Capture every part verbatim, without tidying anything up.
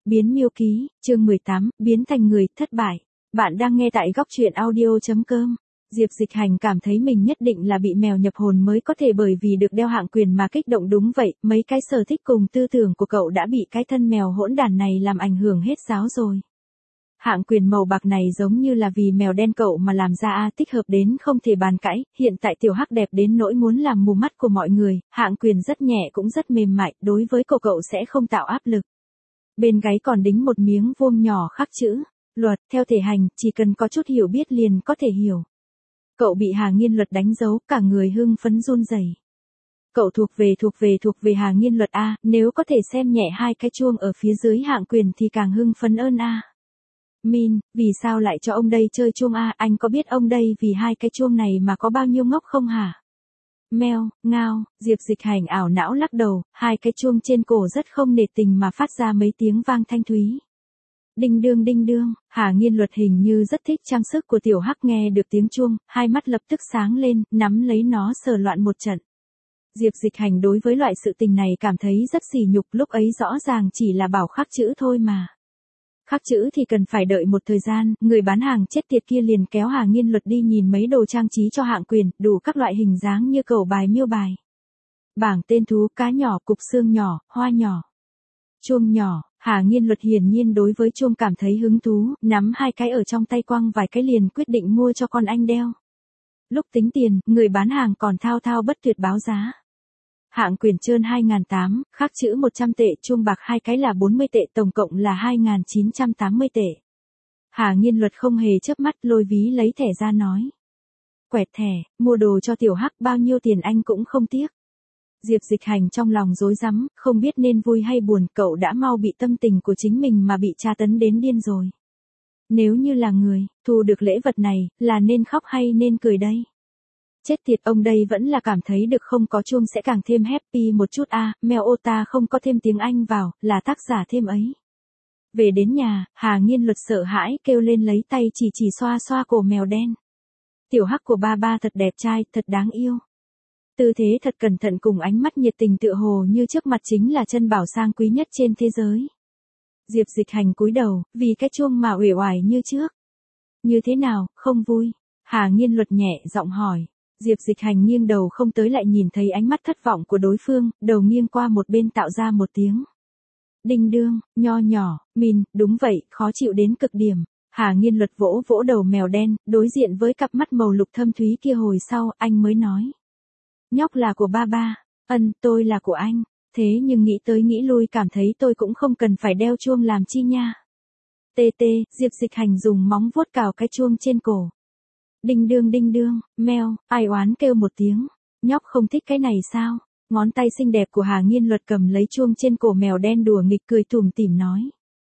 Biến miêu ký, chương mười tám, biến thành người thất bại. Bạn đang nghe tại góc truyện audio chấm com. Diệp Dịch Hành cảm thấy mình nhất định là bị mèo nhập hồn mới có thể, bởi vì được đeo hạng quyền mà kích động. Đúng vậy, mấy cái sở thích cùng tư tưởng của cậu đã bị cái thân mèo hỗn đản này làm ảnh hưởng hết giáo rồi. Hạng quyền màu bạc này giống như là vì mèo đen cậu mà làm ra, a thích hợp đến không thể bàn cãi. Hiện tại Tiểu Hắc đẹp đến nỗi muốn làm mù mắt của mọi người, hạng quyền rất nhẹ cũng rất mềm mại, đối với cậu cậu sẽ không tạo áp lực. Bên gáy còn đính một miếng vuông nhỏ khắc chữ luật, theo thể hành, chỉ cần có chút hiểu biết liền có thể hiểu. Cậu bị Hà Nghiên Luật đánh dấu, cả người hưng phấn run rẩy. Cậu thuộc về thuộc về thuộc về Hà Nghiên Luật a, nếu có thể xem nhẹ hai cái chuông ở phía dưới hạng quyền thì càng hưng phấn ơn a. Min, vì sao lại cho ông đây chơi chuông a, anh có biết ông đây vì hai cái chuông này mà có bao nhiêu ngốc không hả? Meo, ngao, Diệp Dịch Hành ảo não lắc đầu, hai cái chuông trên cổ rất không nể tình mà phát ra mấy tiếng vang thanh thúy. Đinh đương đinh đương, Hà Nghiên Luật hình như rất thích trang sức của Tiểu Hắc, nghe được tiếng chuông, hai mắt lập tức sáng lên, nắm lấy nó sờ loạn một trận. Diệp Dịch Hành đối với loại sự tình này cảm thấy rất sỉ nhục, lúc ấy rõ ràng chỉ là bảo khắc chữ thôi mà. Khắc chữ thì cần phải đợi một thời gian, người bán hàng chết tiệt kia liền kéo Hà Nghiên Luật đi nhìn mấy đồ trang trí cho hạng quyền, đủ các loại hình dáng như cầu bài miêu bài. Bảng tên thú, cá nhỏ, cục xương nhỏ, hoa nhỏ, chuông nhỏ. Hà Nghiên Luật hiển nhiên đối với chuông cảm thấy hứng thú, nắm hai cái ở trong tay quăng vài cái liền quyết định mua cho con anh đeo. Lúc tính tiền, người bán hàng còn thao thao bất tuyệt báo giá. Hạng quyền trơn hai nghìn tám trăm, khắc chữ một trăm tệ, chuông bạc hai cái là bốn mươi tệ, tổng cộng là hai nghìn chín trăm tám mươi tệ. Hà Nghiên Luật không hề chớp mắt, lôi ví lấy thẻ ra nói. Quẹt thẻ, mua đồ cho Tiểu Hắc, bao nhiêu tiền anh cũng không tiếc. Diệp Dịch Hành trong lòng rối rắm, không biết nên vui hay buồn, cậu đã mau bị tâm tình của chính mình mà bị tra tấn đến điên rồi. Nếu như là người, thu được lễ vật này, là nên khóc hay nên cười đây? Chết tiệt, ông đây vẫn là cảm thấy được không có chuông sẽ càng thêm happy một chút a, à, Mèo ô ta không có thêm tiếng Anh vào, là tác giả thêm ấy. Về đến nhà, Hà Nghiên Luật sợ hãi kêu lên, lấy tay chỉ chỉ xoa xoa cổ mèo đen. Tiểu Hắc của ba ba thật đẹp trai, thật đáng yêu. Tư thế thật cẩn thận cùng ánh mắt nhiệt tình tựa hồ như trước mặt chính là chân bảo sang quý nhất trên thế giới. Diệp Dịch Hành cúi đầu, vì cái chuông mà uể oải như trước. Như thế nào, không vui? Hà Nghiên Luật nhẹ giọng hỏi. Diệp Dịch Hành nghiêng đầu không tới, lại nhìn thấy ánh mắt thất vọng của đối phương, đầu nghiêng qua một bên tạo ra một tiếng. Đinh đương, nho nhỏ, Min, đúng vậy, khó chịu đến cực điểm. Hà Nghiên Luật vỗ vỗ đầu mèo đen, đối diện với cặp mắt màu lục thâm thúy kia hồi sau, anh mới nói. Nhóc là của ba ba, ân, tôi là của anh, thế nhưng nghĩ tới nghĩ lui cảm thấy tôi cũng không cần phải đeo chuông làm chi nha. Tê tê, Diệp Dịch Hành dùng móng vuốt cào cái chuông trên cổ. Đinh đương đinh đương, meo, ai oán kêu một tiếng, nhóc không thích cái này sao? Ngón tay xinh đẹp của Hà Nghiên Luật cầm lấy chuông trên cổ mèo đen đùa nghịch cười tủm tỉm nói.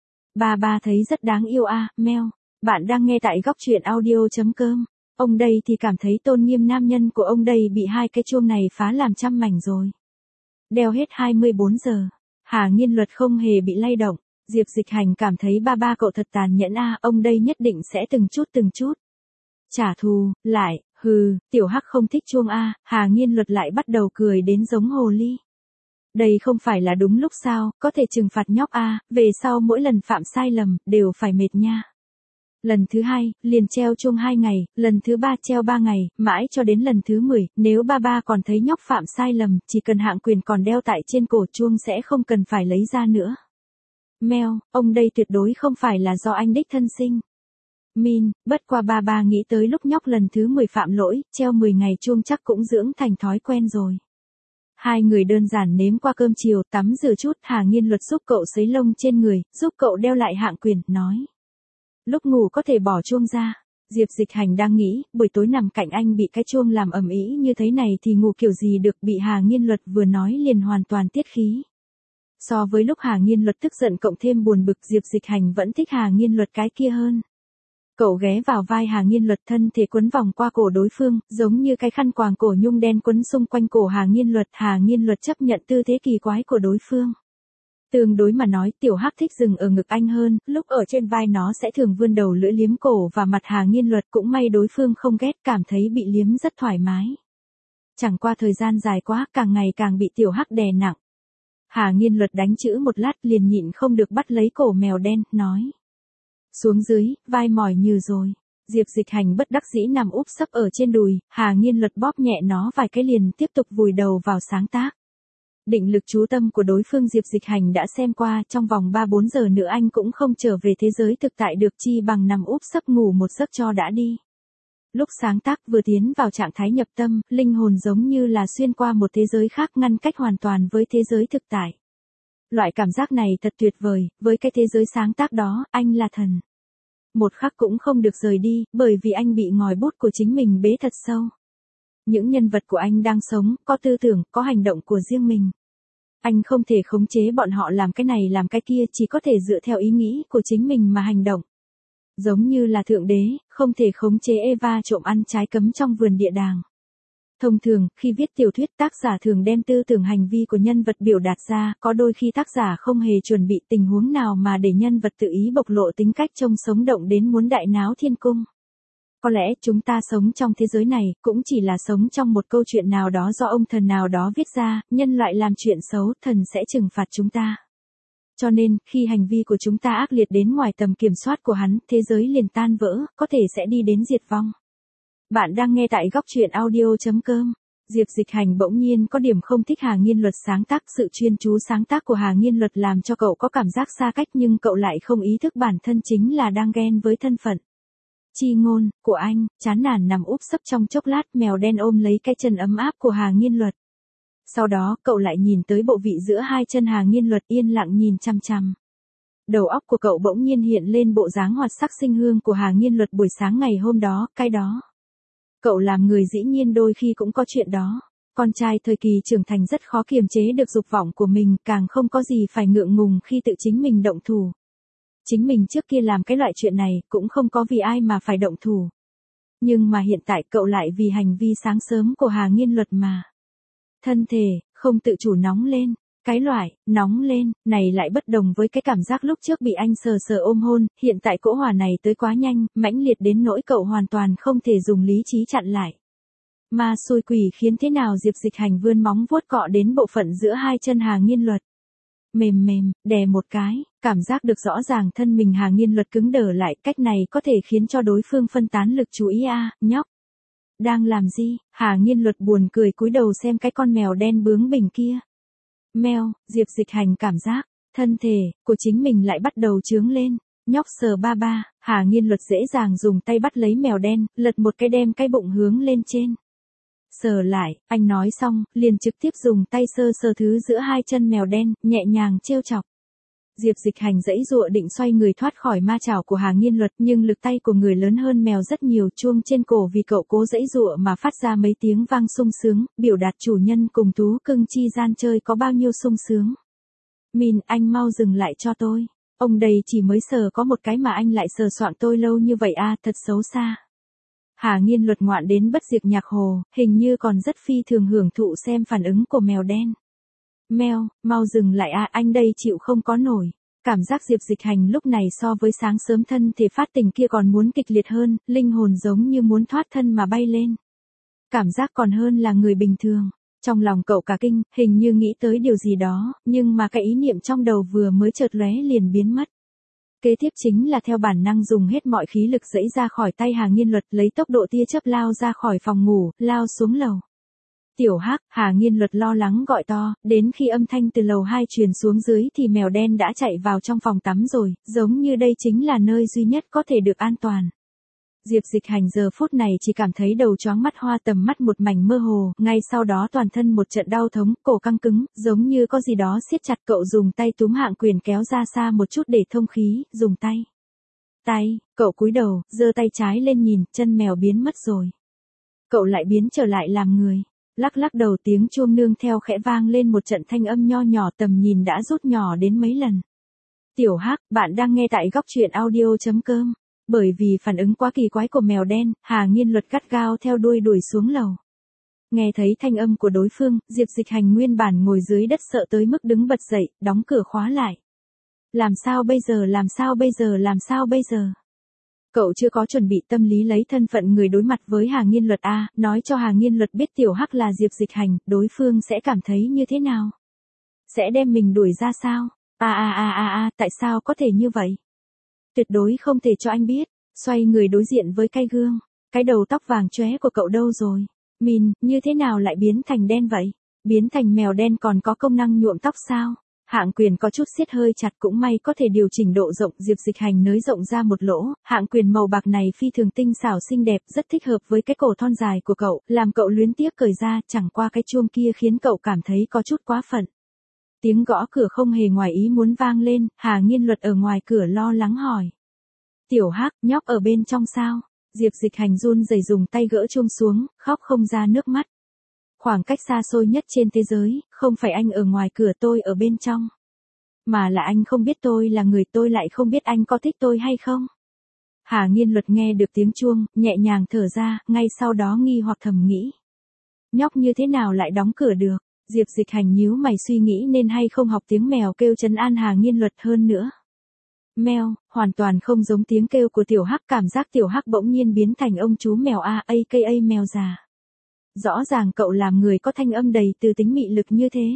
Ba ba thấy rất đáng yêu a, à, meo. Bạn đang nghe tại góc truyện audio chấm com. Ông đây thì cảm thấy tôn nghiêm nam nhân của ông đây bị hai cái chuông này phá làm trăm mảnh rồi. Đeo hết hai mươi bốn giờ, Hà Nghiên Luật không hề bị lay động. Diệp Dịch Hành cảm thấy ba ba cậu thật tàn nhẫn a, à, ông đây nhất định sẽ từng chút từng chút trả thù lại. Hừ, Tiểu Hắc không thích chuông a, à, Hà Nghiên Luật lại bắt đầu cười đến giống hồ ly. Đây không phải là đúng lúc sao, có thể trừng phạt nhóc a, à, về sau mỗi lần phạm sai lầm đều phải mệt nha. Lần thứ hai, liền treo chuông hai ngày, lần thứ ba treo ba ngày, mãi cho đến lần thứ mười, nếu ba ba còn thấy nhóc phạm sai lầm, chỉ cần hạng quyền còn đeo tại trên cổ chuông sẽ không cần phải lấy ra nữa. Meo, ông đây tuyệt đối không phải là do anh đích thân sinh. Min, bất qua ba ba nghĩ tới lúc nhóc lần thứ mười phạm lỗi, treo mười ngày chuông chắc cũng dưỡng thành thói quen rồi. Hai người đơn giản nếm qua cơm chiều, tắm rửa chút, Hà Nghiên Luật giúp cậu sấy lông trên người, giúp cậu đeo lại hạng quyền, nói. Lúc ngủ có thể bỏ chuông ra. Diệp Dịch Hành đang nghĩ, buổi tối nằm cạnh anh bị cái chuông làm ầm ĩ như thế này thì ngủ kiểu gì được, bị Hà Nghiên Luật vừa nói liền hoàn toàn tiết khí. So với lúc Hà Nghiên Luật tức giận cộng thêm buồn bực, Diệp Dịch Hành vẫn thích Hà Nghiên Luật cái kia hơn. Cậu ghé vào vai Hà Nghiên Luật, thân thể quấn vòng qua cổ đối phương, giống như cái khăn quàng cổ nhung đen quấn xung quanh cổ Hà Nghiên Luật. Hà Nghiên Luật chấp nhận tư thế kỳ quái của đối phương. Tương đối mà nói, Tiểu Hắc thích dừng ở ngực anh hơn, lúc ở trên vai nó sẽ thường vươn đầu lưỡi liếm cổ và mặt Hà Nghiên Luật, cũng may đối phương không ghét, cảm thấy bị liếm rất thoải mái. Chẳng qua thời gian dài quá, càng ngày càng bị Tiểu Hắc đè nặng. Hà Nghiên Luật đánh chữ một lát liền nhịn không được bắt lấy cổ mèo đen, nói. Xuống dưới, vai mỏi nhừ rồi. Diệp Dịch Hành bất đắc dĩ nằm úp sấp ở trên đùi, Hà Nghiên Luật bóp nhẹ nó vài cái liền tiếp tục vùi đầu vào sáng tác. Định lực chú tâm của đối phương Diệp Dịch Hành đã xem qua, trong vòng ba bốn giờ nữa anh cũng không trở về thế giới thực tại được, chi bằng nằm úp sấp ngủ một giấc cho đã đi. Lúc sáng tác vừa tiến vào trạng thái nhập tâm, linh hồn giống như là xuyên qua một thế giới khác ngăn cách hoàn toàn với thế giới thực tại. Loại cảm giác này thật tuyệt vời, với cái thế giới sáng tác đó, anh là thần. Một khắc cũng không được rời đi, bởi vì anh bị ngòi bút của chính mình bế thật sâu. Những nhân vật của anh đang sống, có tư tưởng, có hành động của riêng mình. Anh không thể khống chế bọn họ làm cái này làm cái kia, chỉ có thể dựa theo ý nghĩ của chính mình mà hành động. Giống như là thượng đế, không thể khống chế Eva trộm ăn trái cấm trong vườn địa đàng. Thông thường, khi viết tiểu thuyết tác giả thường đem tư tưởng hành vi của nhân vật biểu đạt ra, có đôi khi tác giả không hề chuẩn bị tình huống nào mà để nhân vật tự ý bộc lộ tính cách trông sống động đến muốn đại náo thiên cung. Có lẽ chúng ta sống trong thế giới này, cũng chỉ là sống trong một câu chuyện nào đó do ông thần nào đó viết ra, nhân loại làm chuyện xấu, thần sẽ trừng phạt chúng ta. Cho nên, khi hành vi của chúng ta ác liệt đến ngoài tầm kiểm soát của hắn, thế giới liền tan vỡ, có thể sẽ đi đến diệt vong. Bạn đang nghe tại góc truyện audio chấm com. Diệp Dịch Hành bỗng nhiên có điểm không thích Hà Nghiên Luật sáng tác, sự chuyên chú sáng tác của Hà Nghiên Luật làm cho cậu có cảm giác xa cách nhưng cậu lại không ý thức bản thân chính là đang ghen với thân phận. Chi ngôn của anh, chán nản nằm úp sấp trong chốc lát, mèo đen ôm lấy cái chân ấm áp của Hà Nghiên Luật. Sau đó, cậu lại nhìn tới bộ vị giữa hai chân Hà Nghiên Luật yên lặng nhìn chăm chăm. Đầu óc của cậu bỗng nhiên hiện lên bộ dáng hoạt sắc sinh hương của Hà Nghiên Luật buổi sáng ngày hôm đó, cái đó. Cậu làm người dĩ nhiên đôi khi cũng có chuyện đó. Con trai thời kỳ trưởng thành rất khó kiềm chế được dục vọng của mình, càng không có gì phải ngượng ngùng khi tự chính mình động thủ. Chính mình trước kia làm cái loại chuyện này, cũng không có vì ai mà phải động thủ. Nhưng mà hiện tại cậu lại vì hành vi sáng sớm của Hà Nghiên Luật mà. Thân thể, không tự chủ nóng lên. Cái loại, nóng lên, này lại bất đồng với cái cảm giác lúc trước bị anh sờ sờ ôm hôn, hiện tại cỗ hỏa này tới quá nhanh, mãnh liệt đến nỗi cậu hoàn toàn không thể dùng lý trí chặn lại. Ma xui quỷ khiến thế nào Diệp Dịch Hành vươn móng vuốt cọ đến bộ phận giữa hai chân Hà Nghiên Luật. Mềm mềm, đè một cái, cảm giác được rõ ràng thân mình Hà Nghiên Luật cứng đờ lại, cách này có thể khiến cho đối phương phân tán lực chú ý a, à, nhóc. Đang làm gì? Hà Nghiên Luật buồn cười cúi đầu xem cái con mèo đen bướng bỉnh kia. Mèo, Diệp Dịch Hành cảm giác, thân thể của chính mình lại bắt đầu chướng lên. Nhóc sờ ba ba, Hà Nghiên Luật dễ dàng dùng tay bắt lấy mèo đen, lật một cái đem cái bụng hướng lên trên. Sờ lại, anh nói xong, liền trực tiếp dùng tay sơ sờ thứ giữa hai chân mèo đen, nhẹ nhàng trêu chọc. Diệp Dịch Hành dãy dụa định xoay người thoát khỏi ma chảo của Hà Nghiên Luật, nhưng lực tay của người lớn hơn mèo rất nhiều, chuông trên cổ vì cậu cố dãy dụa mà phát ra mấy tiếng vang sung sướng, biểu đạt chủ nhân cùng thú cưng chi gian chơi có bao nhiêu sung sướng. Min, anh mau dừng lại cho tôi. Ông đây chỉ mới sờ có một cái mà anh lại sờ soạng tôi lâu như vậy a, à, thật xấu xa. Hà Nghiên Luật ngoạn đến bất diệt nhạc hồ, hình như còn rất phi thường hưởng thụ xem phản ứng của mèo đen. Mèo, mau dừng lại a, à, anh đây chịu không có nổi. Cảm giác Diệp Dịch Hành lúc này so với sáng sớm thân thể phát tình kia còn muốn kịch liệt hơn, linh hồn giống như muốn thoát thân mà bay lên. Cảm giác còn hơn là người bình thường. Trong lòng cậu cả kinh, hình như nghĩ tới điều gì đó, nhưng mà cái ý niệm trong đầu vừa mới chợt lóe liền biến mất. Kế tiếp chính là theo bản năng dùng hết mọi khí lực giãy ra khỏi tay Hà Nghiên Luật, lấy tốc độ tia chớp lao ra khỏi phòng ngủ, lao xuống lầu. Tiểu Hắc, Hà Nghiên Luật lo lắng gọi to, đến khi âm thanh từ lầu hai truyền xuống dưới thì mèo đen đã chạy vào trong phòng tắm rồi, giống như đây chính là nơi duy nhất có thể được an toàn. Diệp Dịch Hành giờ phút này chỉ cảm thấy đầu choáng mắt hoa, tầm mắt một mảnh mơ hồ, ngay sau đó toàn thân một trận đau thống, cổ căng cứng, giống như có gì đó siết chặt, cậu dùng tay túm hạng quyền kéo ra xa một chút để thông khí, dùng tay. Tay, cậu cúi đầu, giơ tay trái lên nhìn, chân mèo biến mất rồi. Cậu lại biến trở lại làm người. Lắc lắc đầu, tiếng chuông nương theo khẽ vang lên, một trận thanh âm nho nhỏ, tầm nhìn đã rút nhỏ đến mấy lần. Tiểu Hắc, bạn đang nghe tại góc truyện audio chấm com. Bởi vì phản ứng quá kỳ quái của mèo đen, Hà Nghiên Luật gắt gao theo đuôi đuổi xuống lầu. Nghe thấy thanh âm của đối phương, Diệp Dịch Hành nguyên bản ngồi dưới đất sợ tới mức đứng bật dậy, đóng cửa khóa lại. Làm sao bây giờ, làm sao bây giờ, làm sao bây giờ? Cậu chưa có chuẩn bị tâm lý lấy thân phận người đối mặt với Hà Nghiên Luật a, nói cho Hà Nghiên Luật biết Tiểu Hắc là Diệp Dịch Hành, đối phương sẽ cảm thấy như thế nào? Sẽ đem mình đuổi ra sao? À à à à à, tại sao có thể như vậy? Tuyệt đối không thể cho anh biết. Xoay người đối diện với cái gương. Cái đầu tóc vàng chóe của cậu đâu rồi? Min, như thế nào lại biến thành đen vậy? Biến thành mèo đen còn có công năng nhuộm tóc sao? Hạng Quyền có chút siết hơi chặt, cũng may có thể điều chỉnh độ rộng. Diệp Dịch Hành nới rộng ra một lỗ, hạng quyền màu bạc này phi thường tinh xảo xinh đẹp, rất thích hợp với cái cổ thon dài của cậu, làm cậu luyến tiếc cởi ra, chẳng qua cái chuông kia khiến cậu cảm thấy có chút quá phận. Tiếng gõ cửa không hề ngoài ý muốn vang lên, Hà Nghiên Luật ở ngoài cửa lo lắng hỏi. Tiểu Hắc, nhóc ở bên trong sao? Diệp Dịch Hành run rẩy dùng tay gỡ chuông xuống, khóc không ra nước mắt. Khoảng cách xa xôi nhất trên thế giới, không phải anh ở ngoài cửa, tôi ở bên trong. Mà là anh không biết tôi là người, tôi lại không biết anh có thích tôi hay không. Hà Nghiên Luật nghe được tiếng chuông, nhẹ nhàng thở ra, ngay sau đó nghi hoặc thầm nghĩ. Nhóc như thế nào lại đóng cửa được? Diệp Dịch Hành nhíu mày suy nghĩ nên hay không học tiếng mèo kêu trấn an Hà Nghiên Luật hơn nữa. Mèo, hoàn toàn không giống tiếng kêu của Tiểu Hắc, cảm giác Tiểu Hắc bỗng nhiên biến thành ông chú mèo a aka mèo già. Rõ ràng cậu làm người có thanh âm đầy từ tính mị lực như thế.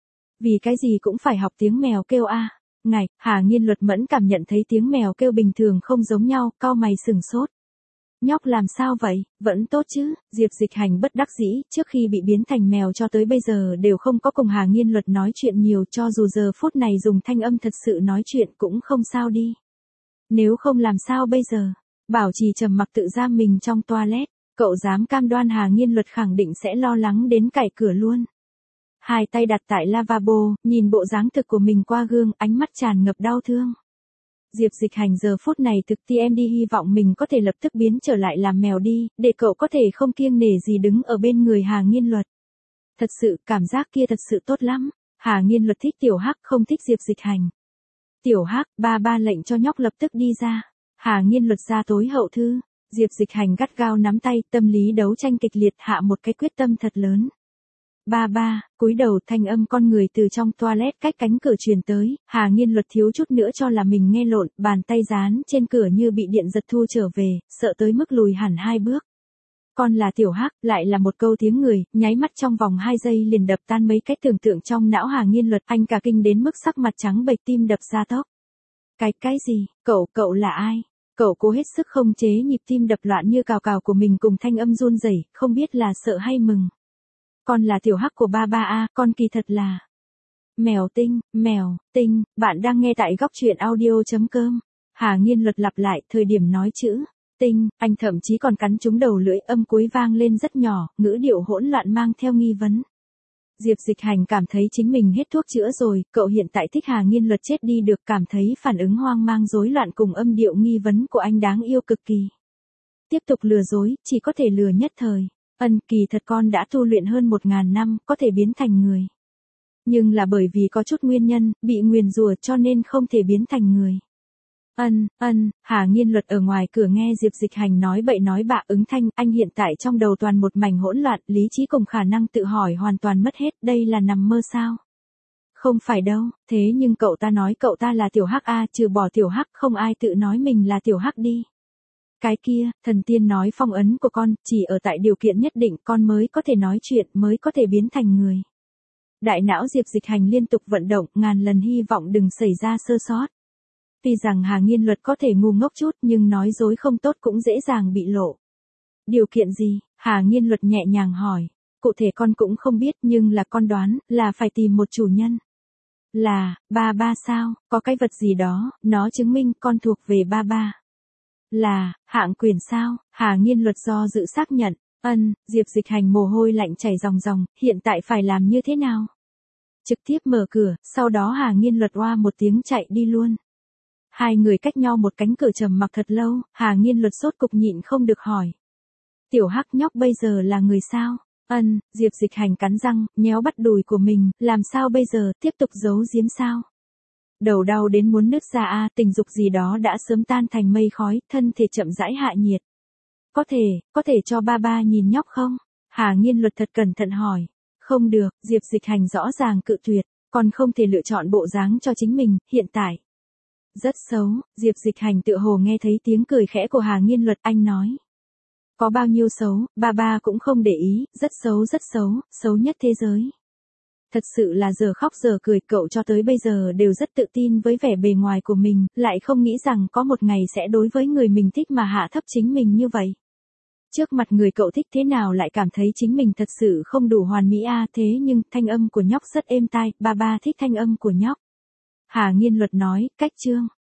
Vì cái gì cũng phải học tiếng mèo kêu a? À? Ngạch, Hà Nghiên Luật mẫn cảm nhận thấy tiếng mèo kêu bình thường không giống nhau, cau mày sừng sốt. Nhóc làm sao vậy, vẫn tốt chứ? Diệp Dịch Hành bất đắc dĩ, trước khi bị biến thành mèo cho tới bây giờ đều không có cùng Hà Nghiên Luật nói chuyện nhiều, cho dù giờ phút này dùng thanh âm thật sự nói chuyện cũng không sao đi. Nếu không làm sao bây giờ? Bảo trì trầm mặc tự giam mình trong toilet, cậu dám cam đoan Hà Nghiên Luật khẳng định sẽ lo lắng đến cạy cửa luôn. Hai tay đặt tại lavabo, nhìn bộ dáng thực của mình qua gương, ánh mắt tràn ngập đau thương. Diệp Dịch Hành giờ phút này thực ti em đi hy vọng mình có thể lập tức biến trở lại làm mèo đi, để cậu có thể không kiêng nể gì đứng ở bên người Hà Nghiên Luật. Thật sự, cảm giác kia thật sự tốt lắm. Hà Nghiên Luật thích Tiểu Hắc, không thích Diệp Dịch Hành. Tiểu Hắc, ba ba lệnh cho nhóc lập tức đi ra. Hà Nghiên Luật ra tối hậu thư. Diệp Dịch Hành gắt gao nắm tay, tâm lý đấu tranh kịch liệt, hạ một cái quyết tâm thật lớn. Ba ba, cúi đầu, thanh âm con người từ trong toilet cách cánh cửa truyền tới, Hà Nghiên Luật thiếu chút nữa cho là mình nghe lộn, bàn tay dán trên cửa như bị điện giật thu trở về, sợ tới mức lùi hẳn hai bước. Con là Tiểu Hắc, lại là một câu tiếng người, nháy mắt trong vòng hai giây liền đập tan mấy cái tưởng tượng trong não Hà Nghiên Luật, anh cả kinh đến mức sắc mặt trắng bệch, tim đập ra tốc. Cái, cái gì, cậu, cậu là ai? Cậu cố hết sức không chế nhịp tim đập loạn như cào cào của mình cùng thanh âm run rẩy, không biết là sợ hay mừng. Con là Tiểu Hắc của ba ba a, con kỳ thật là Mèo Tinh, Mèo Tinh, bạn đang nghe tại góc truyện audio chấm com. Hà Nghiên Luật lặp lại thời điểm nói chữ Tinh, anh thậm chí còn cắn trúng đầu lưỡi, âm cuối vang lên rất nhỏ, ngữ điệu hỗn loạn mang theo nghi vấn. Diệp Dịch Hành cảm thấy chính mình hết thuốc chữa rồi, cậu hiện tại thích Hà Nghiên Luật chết đi được, cảm thấy phản ứng hoang mang rối loạn cùng âm điệu nghi vấn của anh đáng yêu cực kỳ. Tiếp tục lừa dối, chỉ có thể lừa nhất thời. Ân, kỳ thật con đã tu luyện hơn một ngàn năm, có thể biến thành người. Nhưng là bởi vì có chút nguyên nhân, bị nguyền rủa cho nên không thể biến thành người. Ân, ân, Hà Nghiên Luật ở ngoài cửa nghe Diệp Dịch Hành nói bậy nói bạ ứng thanh, anh hiện tại trong đầu toàn một mảnh hỗn loạn, lý trí cùng khả năng tự hỏi hoàn toàn mất hết, đây là nằm mơ sao? Không phải đâu, thế nhưng cậu ta nói cậu ta là Tiểu Hắc a, trừ bỏ Tiểu Hắc không ai tự nói mình là Tiểu Hắc đi. Cái kia, thần tiên nói phong ấn của con, chỉ ở tại điều kiện nhất định con mới có thể nói chuyện, mới có thể biến thành người. Đại não Diệp Dịch Hành liên tục vận động, ngàn lần hy vọng đừng xảy ra sơ sót. Tuy rằng Hà Nghiên Luật có thể ngu ngốc chút nhưng nói dối không tốt cũng dễ dàng bị lộ. Điều kiện gì? Hà Nghiên Luật nhẹ nhàng hỏi. Cụ thể con cũng không biết nhưng là con đoán là phải tìm một chủ nhân. Là, ba ba sao, có cái vật gì đó, nó chứng minh con thuộc về ba ba. Là, Hạng Quyền sao? Hà Nghiên Luật do dự xác nhận. Ân, Diệp Dịch Hành mồ hôi lạnh chảy ròng ròng, hiện tại phải làm như thế nào? Trực tiếp mở cửa, sau đó Hà Nghiên Luật oa một tiếng chạy đi luôn. Hai người cách nhau một cánh cửa trầm mặc thật lâu, Hà Nghiên Luật sốt cục nhịn không được hỏi. Tiểu Hắc nhóc bây giờ là người sao? Ân, Diệp Dịch Hành cắn răng, nhéo bắt đùi của mình, làm sao bây giờ, tiếp tục giấu giếm sao? Đầu đau đến muốn nứt ra a, tình dục gì đó đã sớm tan thành mây khói, thân thể chậm rãi hạ nhiệt. Có thể, có thể cho ba ba nhìn nhóc không? Hà Nghiên Luật thật cẩn thận hỏi. Không được, Diệp Dịch Hành rõ ràng cự tuyệt, còn không thể lựa chọn bộ dáng cho chính mình, hiện tại. Rất xấu, Diệp Dịch Hành tựa hồ nghe thấy tiếng cười khẽ của Hà Nghiên Luật, anh nói. Có bao nhiêu xấu, ba ba cũng không để ý, rất xấu rất xấu, xấu nhất thế giới. Thật sự là giờ khóc giờ cười, cậu cho tới bây giờ đều rất tự tin với vẻ bề ngoài của mình, lại không nghĩ rằng có một ngày sẽ đối với người mình thích mà hạ thấp chính mình như vậy. Trước mặt người cậu thích thế nào lại cảm thấy chính mình thật sự không đủ hoàn mỹ a thế nhưng thanh âm của nhóc rất êm tai, ba ba thích thanh âm của nhóc. Hà Nghiên Luật nói, cách chương.